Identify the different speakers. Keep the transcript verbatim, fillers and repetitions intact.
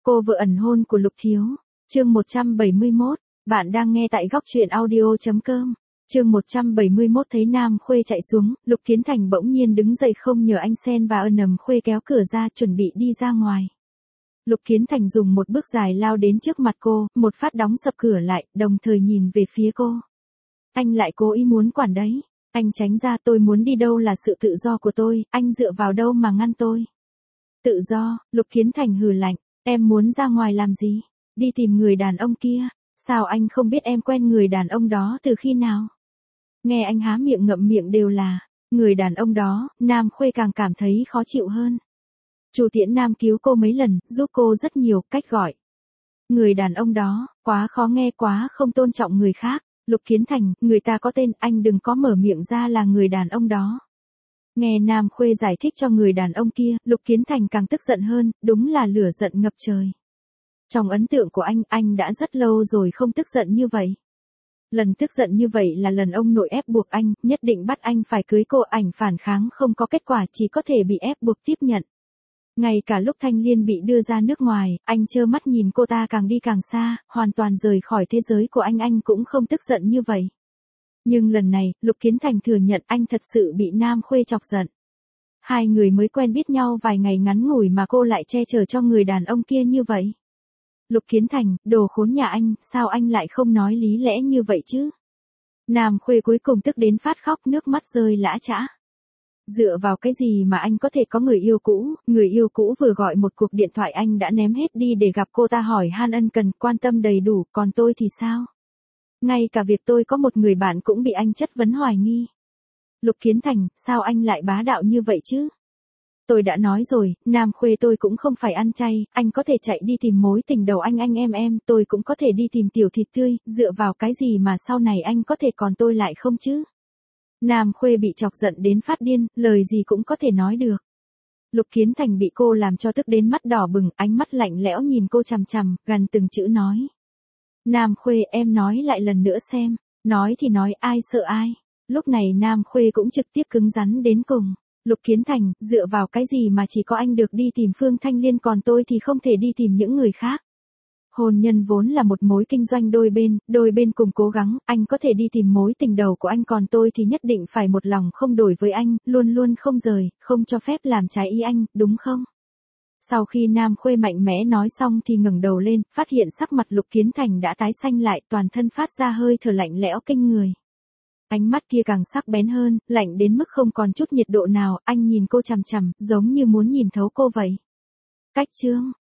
Speaker 1: Cô vợ ẩn hôn của Lục Thiếu. Chương một trăm bảy mươi mốt. Bạn đang nghe tại góc truyện audio chấm com. Chương một trăm bảy mươi mốt. Thấy Nam Khuê chạy xuống, Lục Kiến Thành bỗng nhiên đứng dậy không nhờ anh xen và ân nầm Khuê kéo cửa ra chuẩn bị đi ra ngoài. Lục Kiến Thành dùng một bước dài lao đến trước mặt cô, một phát đóng sập cửa lại, đồng thời nhìn về phía cô. Anh lại cố ý muốn quản đấy. Anh tránh ra, tôi muốn đi đâu là sự tự do của tôi, anh dựa vào đâu mà ngăn tôi. Tự do? Lục Kiến Thành hừ lạnh. Em muốn ra ngoài làm gì? Đi tìm người đàn ông kia. Sao anh không biết em quen người đàn ông đó từ khi nào? Nghe anh há miệng ngậm miệng đều là người đàn ông đó, Nam Khuê càng cảm thấy khó chịu hơn. Chu Tiễn Nam cứu cô mấy lần, giúp cô rất nhiều, cách gọi. Người đàn ông đó, quá khó nghe, quá không tôn trọng người khác. Lục Kiến Thành, người ta có tên, anh đừng có mở miệng ra là người đàn ông đó. Nghe Nam Khuê giải thích cho người đàn ông kia, Lục Kiến Thành càng tức giận hơn, đúng là lửa giận ngập trời. Trong ấn tượng của anh, anh đã rất lâu rồi không tức giận như vậy. Lần tức giận như vậy là lần ông nội ép buộc anh, nhất định bắt anh phải cưới cô, ảnh phản kháng không có kết quả, chỉ có thể bị ép buộc tiếp nhận. Ngay cả lúc Thanh Liên bị đưa ra nước ngoài, anh trơ mắt nhìn cô ta càng đi càng xa, hoàn toàn rời khỏi thế giới của anh, anh cũng không tức giận như vậy. Nhưng lần này, Lục Kiến Thành thừa nhận anh thật sự bị Nam Khuê chọc giận. Hai người mới quen biết nhau vài ngày ngắn ngủi mà cô lại che chở cho người đàn ông kia như vậy. Lục Kiến Thành, đồ khốn nhà anh, sao anh lại không nói lý lẽ như vậy chứ? Nam Khuê cuối cùng tức đến phát khóc, nước mắt rơi lã chã. Dựa vào cái gì mà anh có thể có người yêu cũ, người yêu cũ vừa gọi một cuộc điện thoại anh đã ném hết đi để gặp cô ta hỏi han ân cần, quan tâm đầy đủ, còn tôi thì sao? Ngay cả việc tôi có một người bạn cũng bị anh chất vấn hoài nghi. Lục Kiến Thành, sao anh lại bá đạo như vậy chứ? Tôi đã nói rồi, Nam Khuê tôi cũng không phải ăn chay, anh có thể chạy đi tìm mối tình đầu anh anh em em, tôi cũng có thể đi tìm tiểu thịt tươi, dựa vào cái gì mà sau này anh có thể còn tôi lại không chứ? Nam Khuê bị chọc giận đến phát điên, lời gì cũng có thể nói được. Lục Kiến Thành bị cô làm cho tức đến mắt đỏ bừng, ánh mắt lạnh lẽo nhìn cô chằm chằm, gần từng chữ nói. Nam Khuê, em nói lại lần nữa xem. Nói thì nói, ai sợ ai. Lúc này Nam Khuê cũng trực tiếp cứng rắn đến cùng. Lục Kiến Thành, dựa vào cái gì mà chỉ có anh được đi tìm Phương Thanh Liên, còn tôi thì không thể đi tìm những người khác. Hôn nhân vốn là một mối kinh doanh đôi bên, đôi bên cùng cố gắng, anh có thể đi tìm mối tình đầu của anh, còn tôi thì nhất định phải một lòng không đổi với anh, luôn luôn không rời, không cho phép làm trái ý anh, đúng không? Sau khi Nam Khuê mạnh mẽ nói xong thì ngẩng đầu lên, phát hiện sắc mặt Lục Kiến Thành đã tái xanh lại, toàn thân phát ra hơi thở lạnh lẽo kinh người. Ánh mắt kia càng sắc bén hơn, lạnh đến mức không còn chút nhiệt độ nào, anh nhìn cô chằm chằm, giống như muốn nhìn thấu cô vậy. Cách chương,